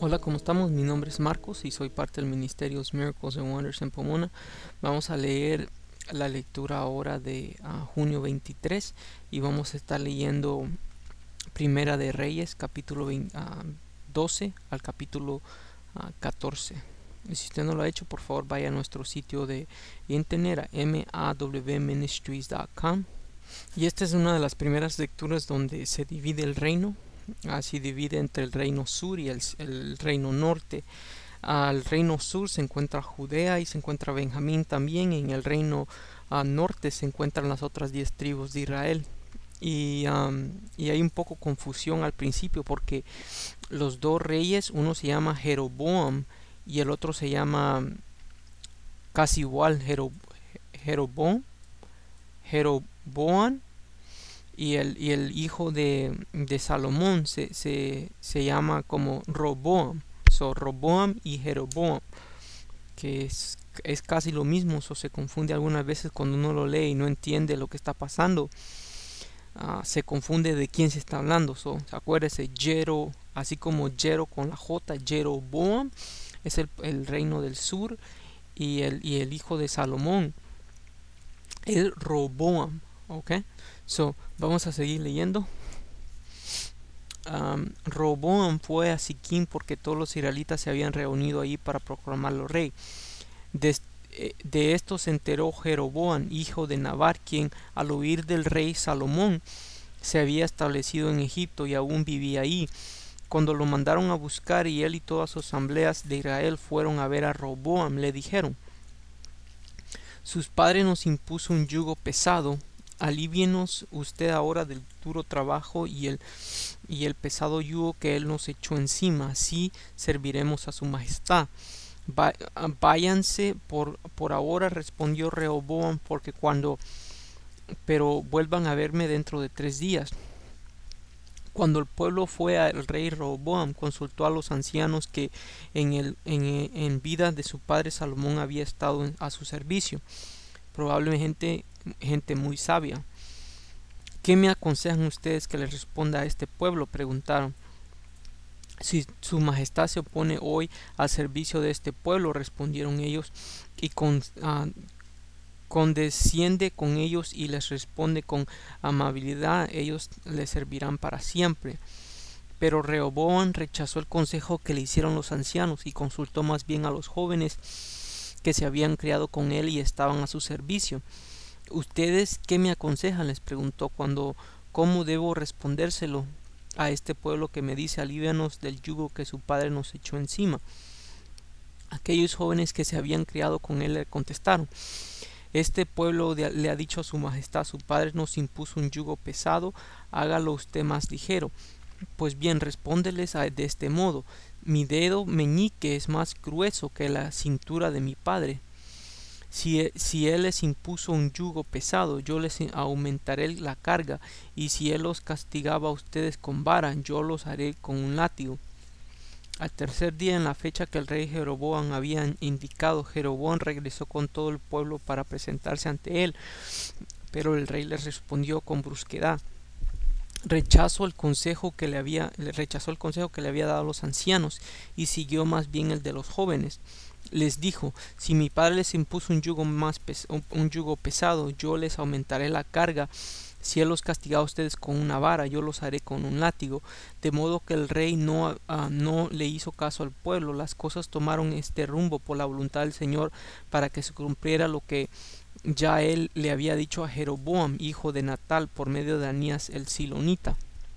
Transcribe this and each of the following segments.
Hola, ¿cómo estamos? Mi nombre es Marcos y soy parte del Ministerio Miracles and Wonders en Pomona. Vamos a leer la lectura ahora de junio 23 y vamos a estar leyendo Primera de Reyes, capítulo 12 al capítulo 14. Y si usted no lo ha hecho, por favor vaya a nuestro sitio de internet a mawministries.com. Y esta es una de las primeras lecturas donde se divide el reino. Así divide entre el reino sur y el reino norte. Al reino sur se encuentra Judea y se encuentra Benjamín también. En el reino norte se encuentran las otras 10 tribus de Israel. Y hay un poco confusión al principio porque los dos reyes, uno se llama Jeroboam y el otro se llama casi igual Jeroboam, Jeroboam, y el hijo de Salomón se llama como Roboam. Roboam y Jeroboam, que es casi lo mismo. Se confunde algunas veces cuando uno lo lee y no entiende lo que está pasando. Se confunde de quién se está hablando. Acuérdese, así como Jero con la J, Jeroboam es el reino del sur, y el hijo de Salomón es Roboam. ¿Ok? Vamos a seguir leyendo. Roboam fue a Siquim porque todos los israelitas se habían reunido allí para proclamarlo rey. De esto se enteró Jeroboam, hijo de Nabat, quien al oír del rey Salomón se había establecido en Egipto y aún vivía ahí. Cuando lo mandaron a buscar y él y todas sus asambleas de Israel fueron a ver a Roboam, le dijeron: sus padres nos impuso un yugo pesado. Alívienos usted ahora del duro trabajo y el pesado yugo que él nos echó encima, así serviremos a su majestad. Váyanse por ahora, respondió Rehoboam, pero vuelvan a verme dentro de 3 días. Cuando el pueblo fue al rey Rehoboam, consultó a los ancianos que en vida de su padre Salomón había estado a su servicio, probablemente gente muy sabia. ¿Qué me aconsejan ustedes que les responda a este pueblo?, preguntaron. Si su majestad se opone hoy al servicio de este pueblo, respondieron ellos, y condesciende con ellos y les responde con amabilidad, ellos les servirán para siempre. Pero Rehoboam rechazó el consejo que le hicieron los ancianos y consultó más bien a los jóvenes que se habían criado con él y estaban a su servicio. ¿Ustedes qué me aconsejan?, les preguntó. ¿Cómo debo respondérselo a este pueblo que me dice: alívianos del yugo que su padre nos echó encima? Aquellos jóvenes que se habían criado con él le contestaron: este pueblo le ha dicho a su majestad: su padre nos impuso un yugo pesado, hágalo usted más ligero. Pues bien, respóndeles de este modo: mi dedo meñique es más grueso que la cintura de mi padre. Si él les impuso un yugo pesado, yo les aumentaré la carga, y si él los castigaba a ustedes con vara, yo los haré con un látigo. Al tercer día, en la fecha que el rey Jeroboam había indicado, Jeroboam regresó con todo el pueblo para presentarse ante él, pero el rey les respondió con brusquedad. Rechazó el consejo que le había dado a los ancianos y siguió más bien el de los jóvenes. Les dijo: si mi padre les impuso un yugo pesado, yo les aumentaré la carga. Si él los castigaba a ustedes con una vara, yo los haré con un látigo. De modo que el rey no le hizo caso al pueblo. Las cosas tomaron este rumbo por la voluntad del Señor, para que se cumpliera lo que ya él le había dicho a Jeroboam, hijo de Natal, por medio de Anías el silonita.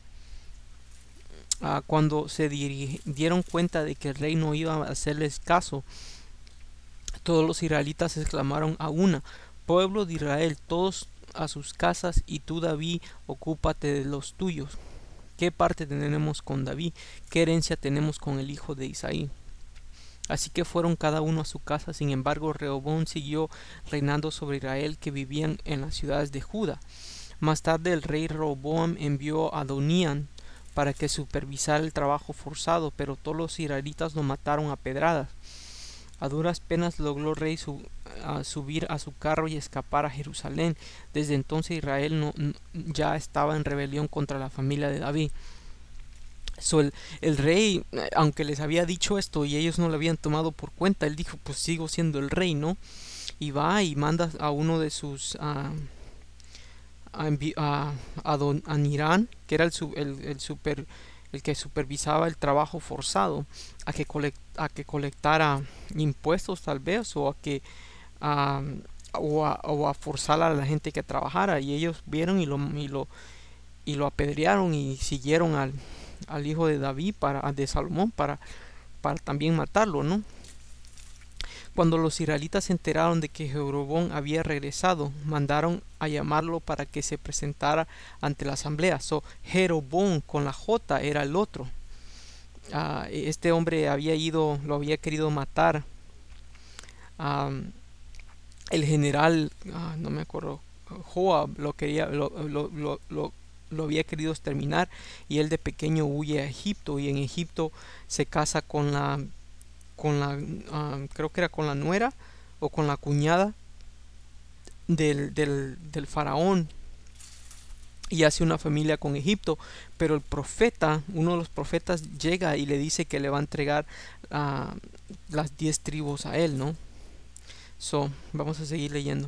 Cuando se dieron cuenta de que el rey no iba a hacerles caso, todos los israelitas exclamaron a una: pueblo de Israel, todos a sus casas, y tú, David, ocúpate de los tuyos. ¿Qué parte tenemos con David? ¿Qué herencia tenemos con el hijo de Isaí? Así que fueron cada uno a su casa. Sin embargo, Rehoboam siguió reinando sobre Israel, que vivían en las ciudades de Judá. Más tarde el rey Rehoboam envió a Adonías para que supervisara el trabajo forzado, pero todos los israelitas lo mataron a pedradas. A duras penas logró el rey subir a su carro y escapar a Jerusalén. Desde entonces Israel ya estaba en rebelión contra la familia de David. So, el rey, aunque les había dicho esto y ellos no lo habían tomado por cuenta, él dijo, pues sigo siendo el rey, ¿no? Y va y manda a uno de sus a don Anirán, que era el que supervisaba el trabajo forzado, a que colectara impuestos tal vez, o a que a, o a forzar a la gente que trabajara. Y ellos vieron y lo apedrearon y siguieron al hijo de David, de Salomón, para también matarlo, ¿no? Cuando los israelitas se enteraron de que Jeroboam había regresado, mandaron a llamarlo para que se presentara ante la asamblea. Jeroboam con la J era el otro. Este hombre lo había querido matar. El general, no me acuerdo, Joab lo había querido exterminar, y él de pequeño huye a Egipto, y en Egipto se casa creo que era con la nuera o con la cuñada del faraón, y hace una familia con Egipto. Pero el profeta, uno de los profetas, llega y le dice que le va a entregar las 10 tribus a él, ¿no? Vamos a seguir leyendo.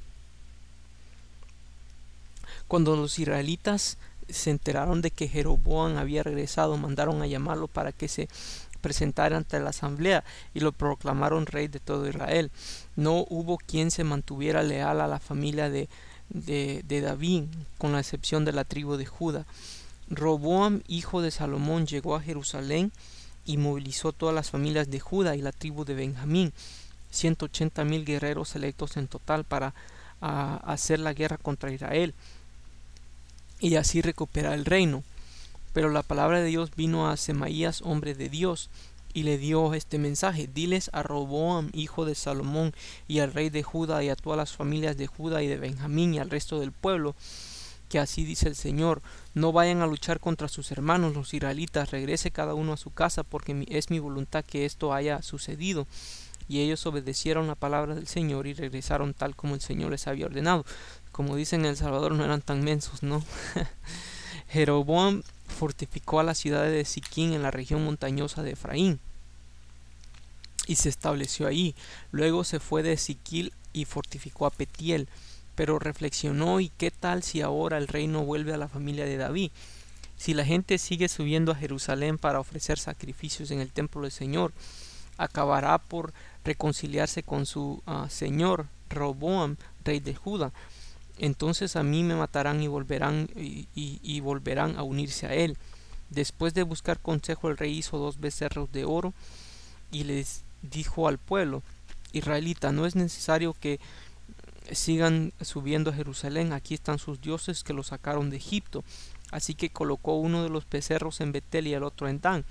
Cuando los israelitas se enteraron de que Jeroboam había regresado, mandaron a llamarlo para que se presentara ante la asamblea, y lo proclamaron rey de todo Israel. No hubo quien se mantuviera leal a la familia de David, con la excepción de la tribu de Judá. Roboam, hijo de Salomón, llegó a Jerusalén y movilizó todas las familias de Judá y la tribu de Benjamín, 180,000 guerreros selectos en total, para hacer la guerra contra Israel y así recuperar el reino. Pero la palabra de Dios vino a Semaías, hombre de Dios, y le dio este mensaje: diles a Roboam, hijo de Salomón, y al rey de Judá, y a todas las familias de Judá y de Benjamín, y al resto del pueblo, que así dice el Señor: no vayan a luchar contra sus hermanos los israelitas, regrese cada uno a su casa, porque es mi voluntad que esto haya sucedido. Y ellos obedecieron la palabra del Señor y regresaron tal como el Señor les había ordenado. Como dicen en El Salvador, no eran tan mensos, ¿no? Jeroboam fortificó a la ciudad de Siquín en la región montañosa de Efraín y se estableció allí. Luego se fue de Siquil y fortificó a Petiel. Pero reflexionó: ¿y qué tal si ahora el reino vuelve a la familia de David? Si la gente sigue subiendo a Jerusalén para ofrecer sacrificios en el templo del Señor, acabará por reconciliarse con su señor Roboam, rey de Judá. Entonces a mí me matarán y volverán a unirse a él. Después de buscar consejo, el rey hizo 2 becerros de oro y les dijo al pueblo israelita: no es necesario que sigan subiendo a Jerusalén, aquí están sus dioses que los sacaron de Egipto. Así que colocó uno de los becerros en Betel y el otro en Dan.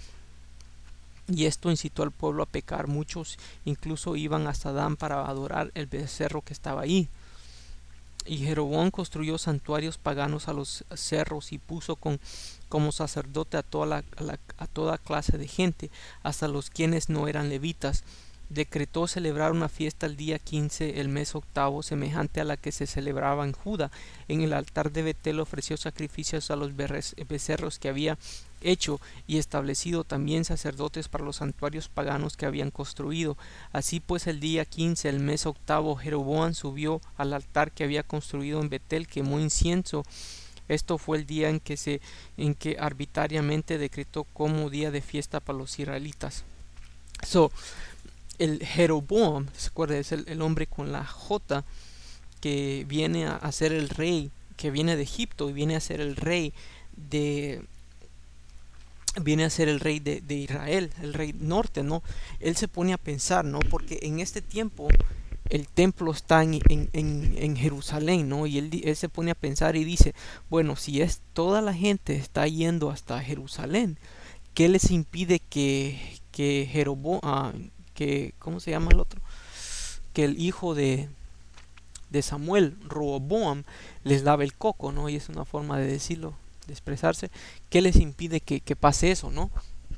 Y esto incitó al pueblo a pecar. Muchos incluso iban hasta Dan para adorar el becerro que estaba ahí. Y Jeroboam construyó santuarios paganos a los cerros y puso como sacerdote a toda clase de gente, hasta los quienes no eran levitas. Decretó celebrar una fiesta el día 15, el mes octavo, semejante a la que se celebraba en Judá. En el altar de Betel ofreció sacrificios a los becerros que había hecho, y establecido también sacerdotes para los santuarios paganos que habían construido. Así pues, el día 15, el mes octavo, Jeroboam subió al altar que había construido en Betel, quemó incienso. Esto fue el día en que arbitrariamente decretó como día de fiesta para los israelitas. El Jeroboam, ¿se acuerda? Es el hombre con la J, que viene a ser el rey, que viene de Egipto y viene a ser el rey de Israel, el rey norte, ¿no? Él se pone a pensar, ¿no? Porque en este tiempo el templo está en Jerusalén, ¿no? Y él se pone a pensar y dice: bueno, si toda la gente está yendo hasta Jerusalén, ¿qué les impide que Jeroboam, ¿cómo se llama el otro? Que el hijo de Samuel, Roboam, les lave el coco, ¿no? Y es una forma de decirlo, de expresarse. ¿Qué les impide que pase eso, no?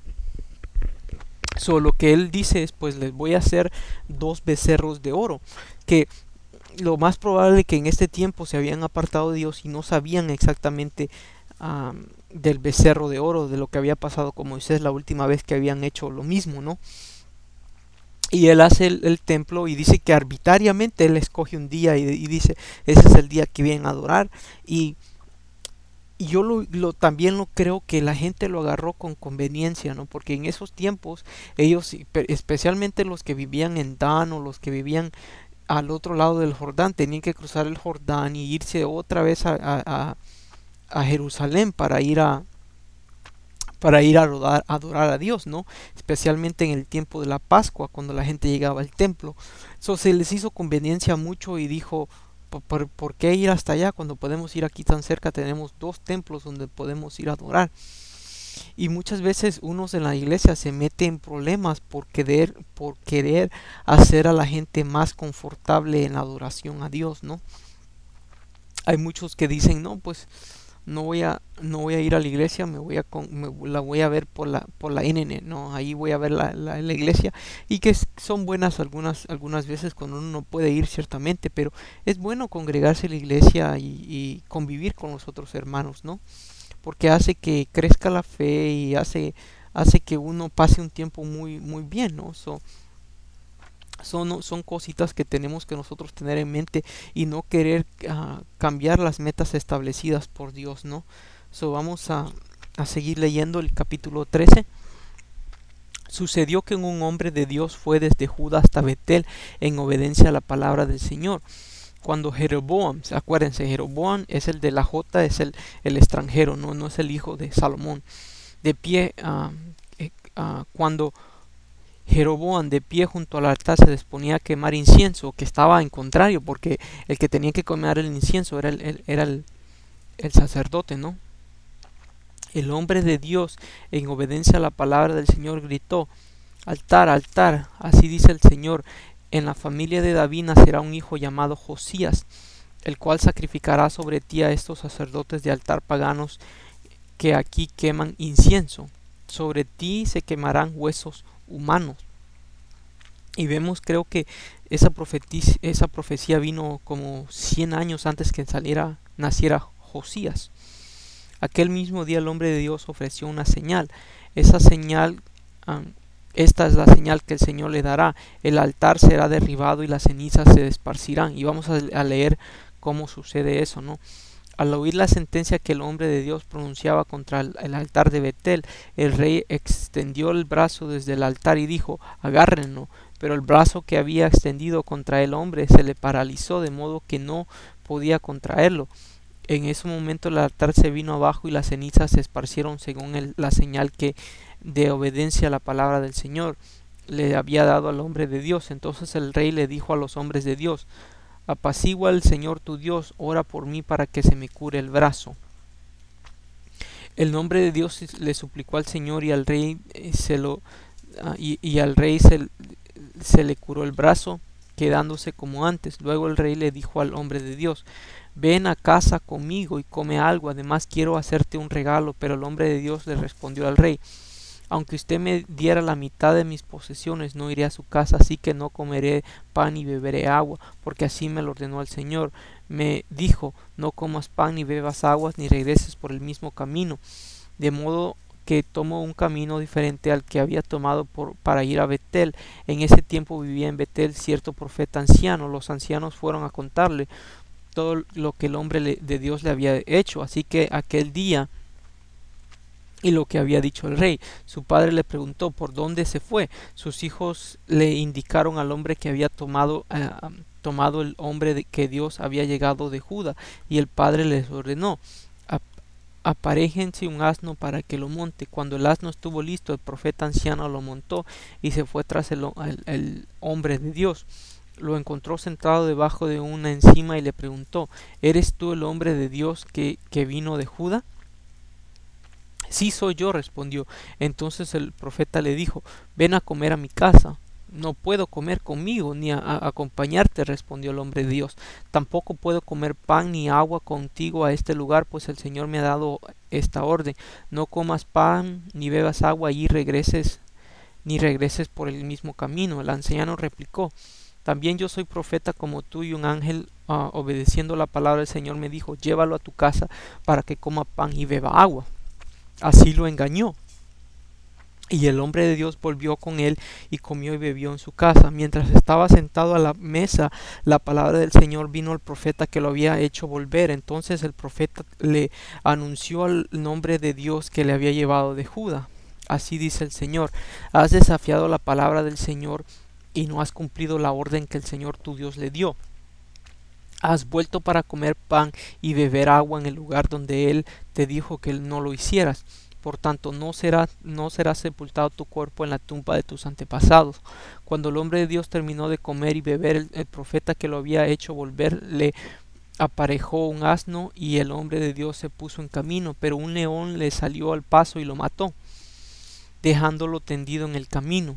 Lo que él dice es: pues les voy a hacer 2 becerros de oro, que lo más probable que en este tiempo se habían apartado de Dios y no sabían exactamente del becerro de oro, de lo que había pasado con Moisés la última vez que habían hecho lo mismo, ¿no? Y él hace el templo y dice que arbitrariamente él escoge un día y dice, ese es el día que vienen a adorar. Y, y yo también lo creo que la gente lo agarró con conveniencia, ¿no? Porque en esos tiempos ellos, especialmente los que vivían en Dan o los que vivían al otro lado del Jordán, tenían que cruzar el Jordán y irse otra vez a Jerusalén para ir a adorar a Dios, ¿no? Especialmente en el tiempo de la Pascua, cuando la gente llegaba al templo. Eso se les hizo conveniencia mucho y dijo, ¿por qué ir hasta allá cuando podemos ir aquí tan cerca? Tenemos dos templos donde podemos ir a adorar. Y muchas veces unos en la iglesia se meten en problemas por querer hacer a la gente más confortable en la adoración a Dios, ¿no? Hay muchos que dicen, no, pues no voy a ir a la iglesia, la voy a ver por la NN, no, ahí voy a ver la iglesia, y que son buenas algunas veces cuando uno no puede ir ciertamente, pero es bueno congregarse en la iglesia y convivir con los otros hermanos, ¿no? Porque hace que crezca la fe y hace que uno pase un tiempo muy bien, ¿no? Son cositas que tenemos que nosotros tener en mente y no querer cambiar las metas establecidas por Dios, ¿no? Vamos a seguir leyendo el capítulo 13. Sucedió que un hombre de Dios fue desde Judá hasta Betel en obediencia a la palabra del Señor. Cuando Jeroboam, acuérdense, Jeroboam es el de la J, es el extranjero, no es el hijo de Salomón. De pie, cuando Jeroboam de pie junto al altar se disponía a quemar incienso, que estaba en contrario, porque el que tenía que quemar el incienso era el sacerdote, ¿no? El hombre de Dios, en obediencia a la palabra del Señor, gritó, altar, altar, así dice el Señor, en la familia de David nacerá un hijo llamado Josías, el cual sacrificará sobre ti a estos sacerdotes de altar paganos que aquí queman incienso. Sobre ti se quemarán huesos humanos. Y vemos, creo que esa profecía vino como 100 años antes que naciera Josías. Aquel mismo día el hombre de Dios ofreció una señal. Esa señal, esta es la señal que el Señor le dará. El altar será derribado y las cenizas se esparcirán. Y vamos a leer cómo sucede eso, ¿no? Al oír la sentencia que el hombre de Dios pronunciaba contra el altar de Betel, el rey extendió el brazo desde el altar y dijo, agárrenlo. Pero el brazo que había extendido contra el hombre se le paralizó de modo que no podía contraerlo. En ese momento el altar se vino abajo y las cenizas se esparcieron según la señal que de obediencia a la palabra del Señor le había dado al hombre de Dios. Entonces el rey le dijo a los hombres de Dios, apacigua al Señor tu Dios, ora por mí para que se me cure el brazo. El nombre de Dios le suplicó al Señor y al rey se le curó el brazo, quedándose como antes. Luego el rey le dijo al hombre de Dios, ven a casa conmigo y come algo, además quiero hacerte un regalo. Pero el hombre de Dios le respondió al rey, aunque usted me diera la mitad de mis posesiones, no iré a su casa, así que no comeré pan ni beberé agua, porque así me lo ordenó el Señor. Me dijo, no comas pan ni bebas aguas, ni regreses por el mismo camino. De modo que tomó un camino diferente al que había tomado para ir a Betel. En ese tiempo vivía en Betel cierto profeta anciano. Los ancianos fueron a contarle todo lo que el hombre de Dios le había hecho. Así que aquel día y lo que había dicho el rey. Su padre le preguntó por dónde se fue. Sus hijos le indicaron al hombre que había tomado el hombre que Dios había llegado de Judá, y el padre les ordenó, aparéjense un asno para que lo monte. Cuando el asno estuvo listo, el profeta anciano lo montó y se fue tras el hombre de Dios. Lo encontró sentado debajo de una encina y le preguntó, ¿eres tú el hombre de Dios que vino de Judá? Sí, soy yo, respondió. Entonces el profeta le dijo, ven a comer a mi casa. No puedo comer conmigo ni a acompañarte, respondió el hombre de Dios. Tampoco puedo comer pan ni agua contigo a este lugar, pues el Señor me ha dado esta orden. No comas pan ni bebas agua y regreses por el mismo camino. El anciano replicó, también yo soy profeta como tú, y un ángel obedeciendo la palabra del Señor, me dijo: llévalo a tu casa para que coma pan y beba agua. Así lo engañó. Y el hombre de Dios volvió con él y comió y bebió en su casa. Mientras estaba sentado a la mesa, la palabra del Señor vino al profeta que lo había hecho volver. Entonces el profeta le anunció al nombre de Dios que le había llevado de Judá. Así dice el Señor: has desafiado la palabra del Señor y no has cumplido la orden que el Señor tu Dios le dio. Has vuelto para comer pan y beber agua en el lugar donde Él te dijo que no lo hicieras. Por tanto, no será sepultado tu cuerpo en la tumba de tus antepasados. Cuando el hombre de Dios terminó de comer y beber, el profeta que lo había hecho volver le aparejó un asno, y el hombre de Dios se puso en camino, pero un león le salió al paso y lo mató, dejándolo tendido en el camino.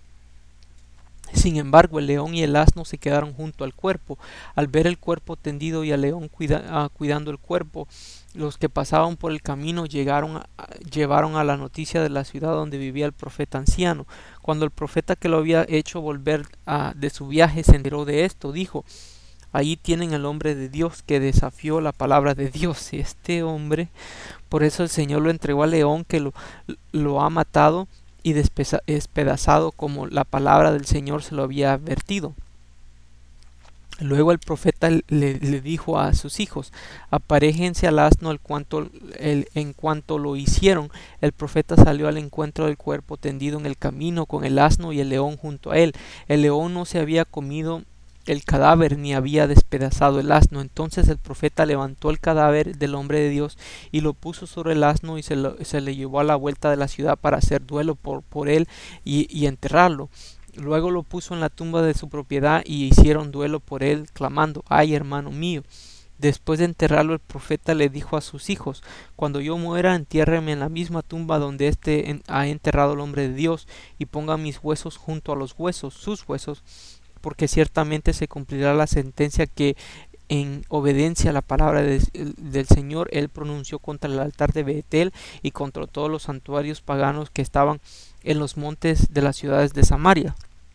Sin embargo, el león y el asno se quedaron junto al cuerpo. Al ver el cuerpo tendido y al león cuidando el cuerpo, los que pasaban por el camino llevaron a la noticia de la ciudad donde vivía el profeta anciano. Cuando el profeta que lo había hecho volver de su viaje se enteró de esto, dijo: allí tienen al hombre de Dios que desafió la palabra de Dios. Y este hombre, por eso el Señor lo entregó al león, que lo ha matado y despedazado, como la palabra del Señor se lo había advertido. Luego el profeta le dijo a sus hijos: aparéjense al asno. En cuanto lo hicieron, el profeta salió al encuentro del cuerpo tendido en el camino, con el asno y el león junto a él. El león no se había comido el cadáver ni había despedazado el asno. Entonces el profeta levantó el cadáver del hombre de Dios y lo puso sobre el asno, y se le llevó a la vuelta de la ciudad para hacer duelo por él y enterrarlo. Luego lo puso en la tumba de su propiedad y hicieron duelo por él, clamando: ay, hermano mío. Después de enterrarlo, el profeta le dijo a sus hijos: cuando yo muera, entiérrenme en la misma tumba donde ha enterrado el hombre de Dios, y pongan mis huesos junto a los huesos, sus huesos, porque ciertamente se cumplirá la sentencia que, en obediencia a la palabra del Señor, él pronunció contra el altar de Betel y contra todos los santuarios paganos que estaban en los montes de las ciudades de Samaria.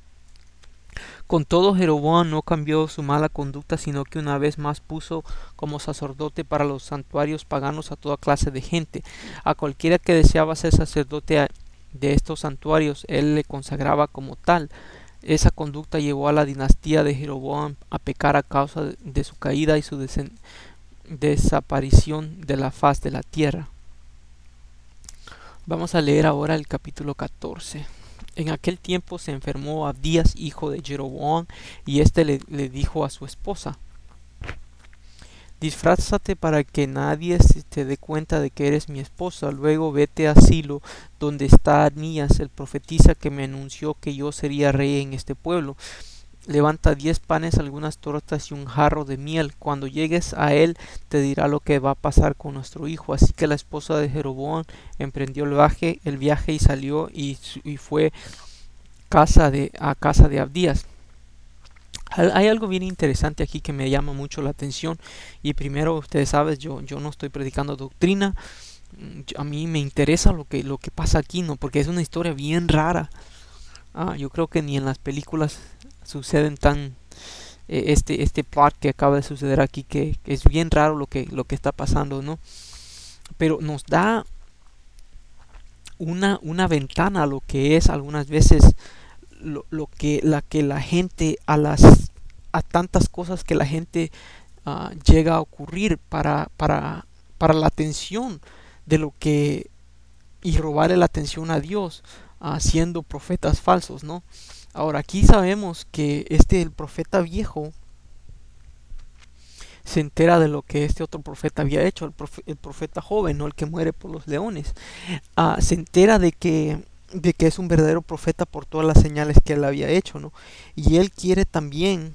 Con todo, Jeroboam no cambió su mala conducta, sino que una vez más puso como sacerdote para los santuarios paganos a toda clase de gente. A cualquiera que deseaba ser sacerdote de estos santuarios, él le consagraba como tal. Esa conducta llevó a la dinastía de Jeroboam a pecar a causa de su caída y su desaparición de la faz de la tierra. Vamos a leer ahora el capítulo 14. En aquel tiempo se enfermó Abdías, hijo de Jeroboam, y éste le dijo a su esposa: disfrázate para que nadie se te dé cuenta de que eres mi esposa. Luego vete a Silo, donde está Anías el profetisa, que me anunció que yo sería rey en este pueblo. Levanta 10 panes, algunas tortas y un jarro de miel. Cuando llegues a él, te dirá lo que va a pasar con nuestro hijo. Así que la esposa de Jeroboam emprendió el viaje y salió y fue a casa de Abdías. Hay algo bien interesante aquí que me llama mucho la atención. Y primero, ustedes saben, yo no estoy predicando doctrina. A mí me interesa lo que pasa aquí, ¿no? Porque es una historia bien rara. Yo creo que ni en las películas suceden este plot que acaba de suceder aquí, que es bien raro lo que está pasando, ¿no? Pero nos da una ventana a lo que es algunas veces lo que la gente a tantas cosas que la gente llega a ocurrir para la atención de lo que, y robarle la atención a Dios, siendo profetas falsos, ¿no? Ahora, aquí sabemos que el profeta viejo se entera de lo que este otro profeta había hecho, el profeta joven, no el que muere por los leones. Se entera de que es un verdadero profeta por todas las señales que él había hecho, ¿no? Y él quiere también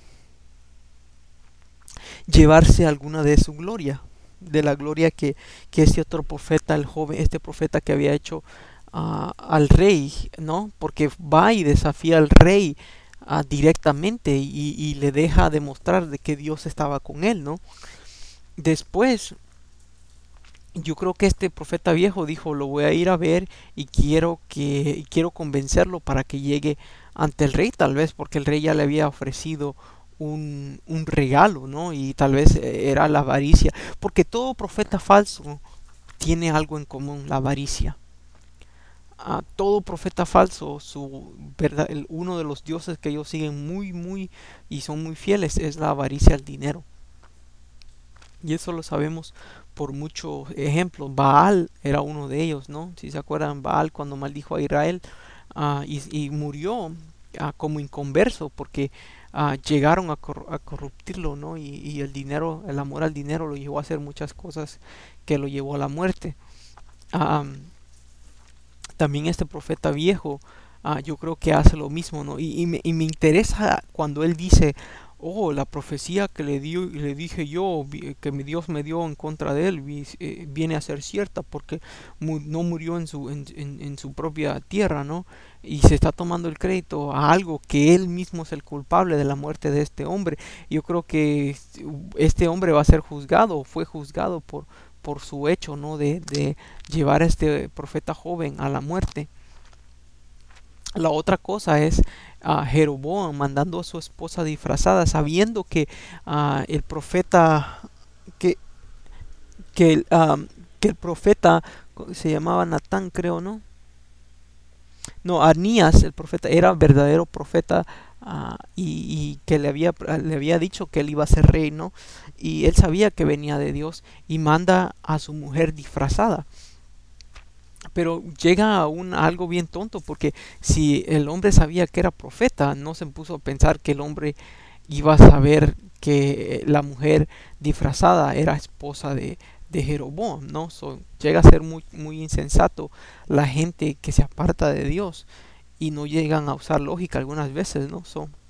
llevarse alguna de su gloria, de la gloria que este otro profeta, el joven, este profeta que había hecho al rey, ¿no? Porque va y desafía al rey directamente y le deja demostrar de que Dios estaba con él, ¿no? Después, yo creo que este profeta viejo dijo: lo voy a ir a ver y quiero convencerlo para que llegue ante el rey, tal vez porque el rey ya le había ofrecido un regalo, ¿no? Y tal vez era la avaricia, porque todo profeta falso tiene algo en común, la avaricia. Todo profeta falso, uno de los dioses que ellos siguen muy y son muy fieles es la avaricia al dinero. Y eso lo sabemos por muchos ejemplos. Baal era uno de ellos, ¿no? Si se acuerdan, Baal cuando maldijo a Israel y murió como inconverso porque llegaron a corruptirlo, ¿no? Y el dinero, el amor al dinero lo llevó a hacer muchas cosas que lo llevó a la muerte. Ah, También este profeta viejo, yo creo que hace lo mismo, ¿no? Y me interesa cuando él dice, oh, la profecía que le dije yo, que Dios me dio en contra de él, viene a ser cierta porque no murió en su propia tierra, ¿no? Y se está tomando el crédito a algo que él mismo es el culpable de la muerte de este hombre. Yo creo que este hombre va a ser juzgado, fue juzgado por su hecho, ¿no? De llevar a este profeta joven a la muerte. La otra cosa es Jeroboam mandando a su esposa disfrazada, sabiendo que el profeta, que, que, el, que el profeta se llamaba Natán, creo, ¿no? No, Anías, el profeta, era verdadero profeta y que le había dicho que él iba a ser rey, ¿no? Y él sabía que venía de Dios y manda a su mujer disfrazada. Pero llega a algo bien tonto porque si el hombre sabía que era profeta, no se puso a pensar que el hombre iba a saber que la mujer disfrazada era esposa de Jeroboam, ¿no? Llega a ser muy insensato la gente que se aparta de Dios y no llegan a usar lógica algunas veces, ¿no?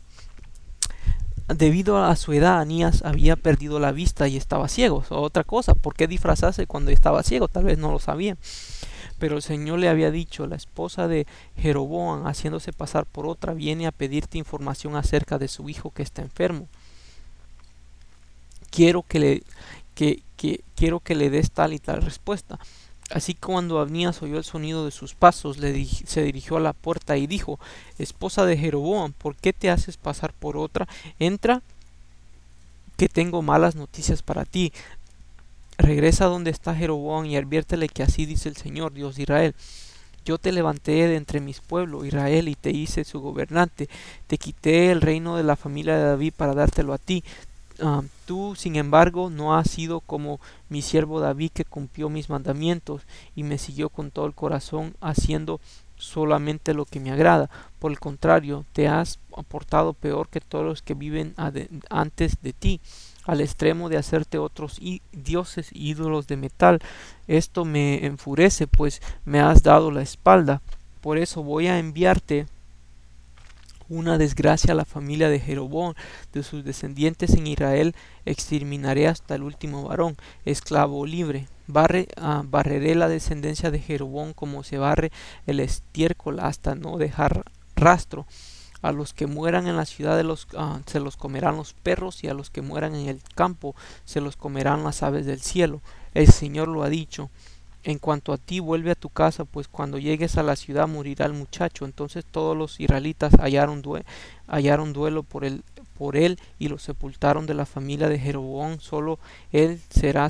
Debido a su edad, Anías había perdido la vista y estaba ciego. Otra cosa, ¿por qué disfrazarse cuando estaba ciego? Tal vez no lo sabía. Pero el Señor le había dicho, la esposa de Jeroboam, haciéndose pasar por otra, viene a pedirte información acerca de su hijo que está enfermo. Quiero quiero que le des tal y tal respuesta. Así que cuando Abnías oyó el sonido de sus pasos, se dirigió a la puerta y dijo, esposa de Jeroboam, ¿por qué te haces pasar por otra? Entra, que tengo malas noticias para ti. Regresa donde está Jeroboam y adviértele que así dice el Señor, Dios de Israel. Yo te levanté de entre mis pueblos, Israel, y te hice su gobernante. Te quité el reino de la familia de David para dártelo a ti. Tú, sin embargo, no has sido como mi siervo David, que cumplió mis mandamientos y me siguió con todo el corazón, haciendo solamente lo que me agrada. Por el contrario, te has portado peor que todos los que viven antes de ti, al extremo de hacerte otros dioses ídolos de metal. Esto me enfurece, pues me has dado la espalda. Por eso voy a enviarte una desgracia a la familia de Jeroboam. De sus descendientes en Israel exterminaré hasta el último varón, esclavo o libre. Barreré la descendencia de Jeroboam como se barre el estiércol hasta no dejar rastro. A los que mueran en la ciudad se los comerán los perros, y a los que mueran en el campo se los comerán las aves del cielo. El Señor lo ha dicho. En cuanto a ti, vuelve a tu casa, pues cuando llegues a la ciudad morirá el muchacho. Entonces todos los israelitas hallaron duelo por él y lo sepultaron. De la familia de Jeroboam solo él será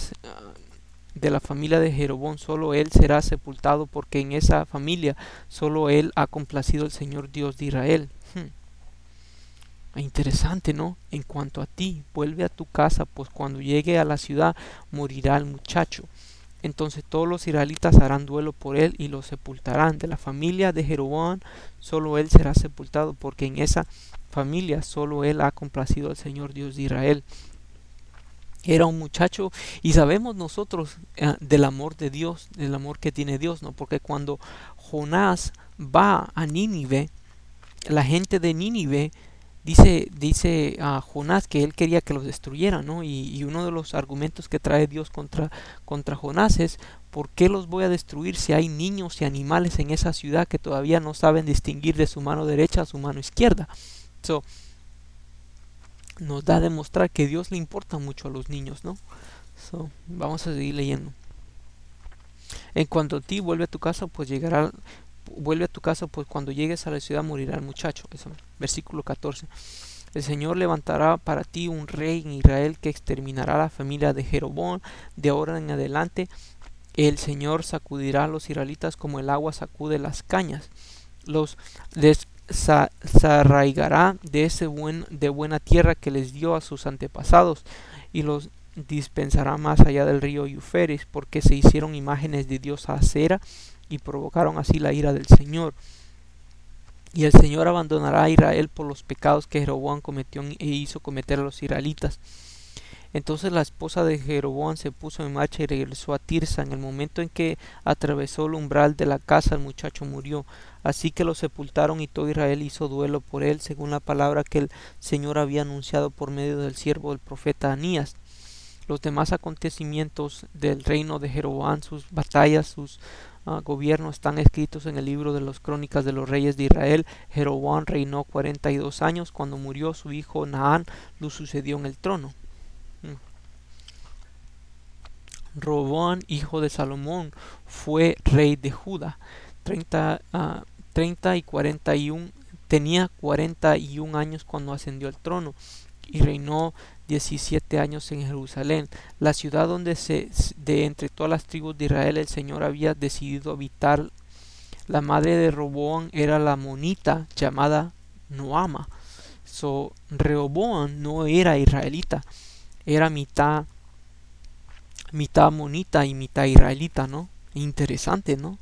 sepultado, porque en esa familia solo él ha complacido al Señor Dios de Israel. Interesante, ¿no? En cuanto a ti, vuelve a tu casa, pues cuando llegue a la ciudad morirá el muchacho. Entonces todos los israelitas harán duelo por él y lo sepultarán. De la familia de Jeroboam solo él será sepultado, porque en esa familia solo él ha complacido al Señor Dios de Israel. Era un muchacho, y sabemos nosotros del amor de Dios, del amor que tiene Dios, ¿no? Porque cuando Jonás va a Nínive, la gente de Nínive dice a Jonás que él quería que los destruyeran, ¿no? Y uno de los argumentos que trae Dios contra Jonás es: ¿por qué los voy a destruir si hay niños y animales en esa ciudad que todavía no saben distinguir de su mano derecha a su mano izquierda? Nos da a demostrar que Dios le importa mucho a los niños, ¿no? Vamos a seguir leyendo. En cuanto a ti, vuelve a tu casa, pues cuando llegues a la ciudad morirá el muchacho. Eso, versículo 14. El Señor levantará para ti un rey en Israel que exterminará la familia de Jeroboam. De ahora en adelante el Señor sacudirá a los israelitas como el agua sacude las cañas. Los desarraigará de buena tierra que les dio a sus antepasados y los dispensará más allá del río Euferes, porque se hicieron imágenes de diosa Acera y provocaron así la ira del Señor. Y el Señor abandonará a Israel por los pecados que Jeroboam cometió e hizo cometer a los israelitas. Entonces la esposa de Jeroboam se puso en marcha y regresó a Tirsa. En el momento en que atravesó el umbral de la casa, el muchacho murió. Así que lo sepultaron y todo Israel hizo duelo por él, según la palabra que el Señor había anunciado por medio del siervo del profeta Anías. Los demás acontecimientos del reino de Jeroboam, sus batallas, sus gobiernos están escritos en el libro de las crónicas de los reyes de Israel. Jeroboam reinó 42 años. Cuando murió su hijo Naán, lo sucedió en el trono. Roboam, hijo de Salomón, fue rey de Judá. 41 tenía 41 años cuando ascendió al trono y reinó 17 años en Jerusalén, la ciudad donde de entre todas las tribus de Israel el Señor había decidido habitar. La madre de Roboam era la monita llamada Noama. Rehoboam no era israelita, era mitad monita y mitad israelita, ¿no? Interesante, ¿no?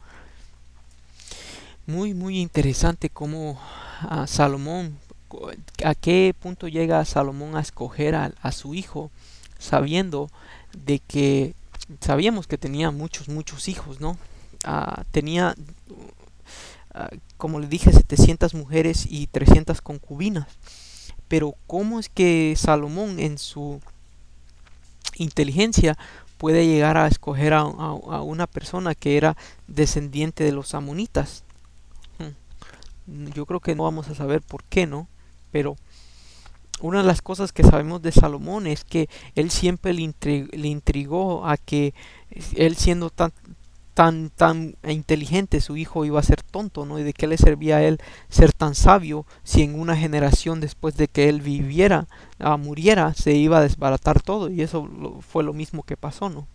Muy interesante cómo Salomón, a qué punto llega Salomón a escoger a su hijo, sabiendo de que sabíamos que tenía muchos hijos, ¿no? Tenía, como le dije, 700 mujeres y 300 concubinas. Pero ¿cómo es que Salomón en su inteligencia puede llegar a escoger a una persona que era descendiente de los amonitas? Yo creo que no vamos a saber por qué, ¿no? Pero una de las cosas que sabemos de Salomón es que él siempre le intrigó a que él siendo tan inteligente, su hijo iba a ser tonto, ¿no? Y de qué le servía a él ser tan sabio si en una generación después de que él muriera, se iba a desbaratar todo. Y eso fue lo mismo que pasó, ¿no?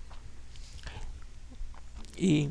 Y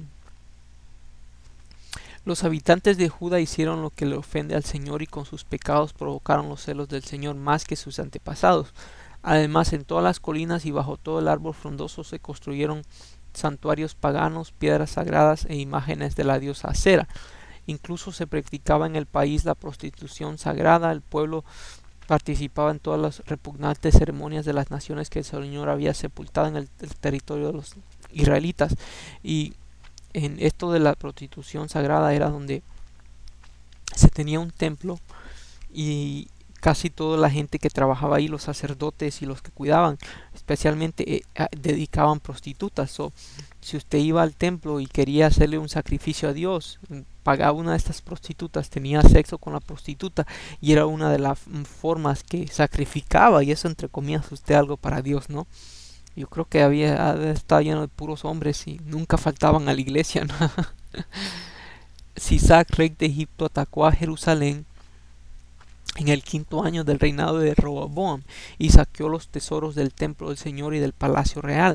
los habitantes de Judá hicieron lo que le ofende al Señor y con sus pecados provocaron los celos del Señor más que sus antepasados. Además, en todas las colinas y bajo todo el árbol frondoso se construyeron santuarios paganos, piedras sagradas e imágenes de la diosa Acera. Incluso se practicaba en el país la prostitución sagrada. El pueblo participaba en todas las repugnantes ceremonias de las naciones que el Señor había sepultado en el territorio de los israelitas. Y en esto de la prostitución sagrada era donde se tenía un templo y casi toda la gente que trabajaba ahí, los sacerdotes y los que cuidaban, especialmente dedicaban prostitutas. Si usted iba al templo y quería hacerle un sacrificio a Dios, pagaba una de estas prostitutas, tenía sexo con la prostituta y era una de las formas que sacrificaba, y eso entre comillas usted algo para Dios, ¿no? Yo creo que estaba lleno de puros hombres y nunca faltaban a la iglesia, ¿no? Sisac, rey de Egipto, atacó a Jerusalén en el 5º año del reinado de Roboam y saqueó los tesoros del templo del Señor y del palacio real.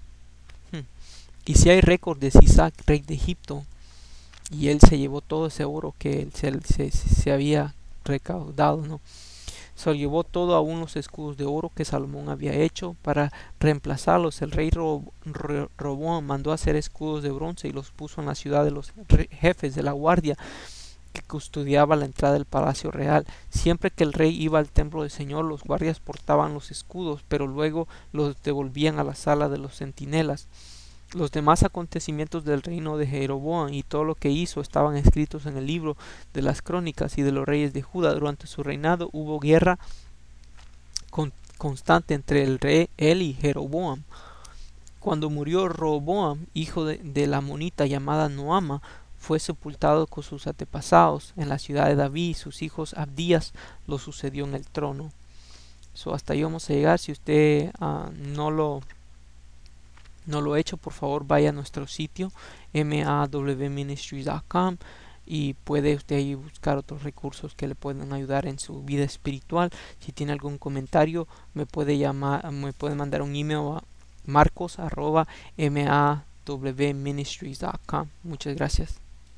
Y si hay récord de Sisac, rey de Egipto, y él se llevó todo ese oro que se había recaudado, ¿no? Se llevó todo, aún los escudos de oro que Salomón había hecho. Para reemplazarlos, el rey Roboam mandó hacer escudos de bronce y los puso en la ciudad de los jefes de la guardia que custodiaba la entrada del palacio real. Siempre que el rey iba al templo del Señor, los guardias portaban los escudos, pero luego los devolvían a la sala de los centinelas. Los demás acontecimientos del reino de Jeroboam y todo lo que hizo estaban escritos en el libro de las crónicas y de los reyes de Judá. Durante su reinado hubo guerra constante entre él y Jeroboam. Cuando murió Roboam, hijo de la monita llamada Noama, fue sepultado con sus antepasados en la ciudad de David, y sus hijos Abdías lo sucedió en el trono. Hasta ahí vamos a llegar. Si usted no lo ha hecho, por favor vaya a nuestro sitio mawministries.com y puede usted ahí buscar otros recursos que le puedan ayudar en su vida espiritual. Si tiene algún comentario, me puede mandar un email a marcos@mawministries.com. Muchas gracias.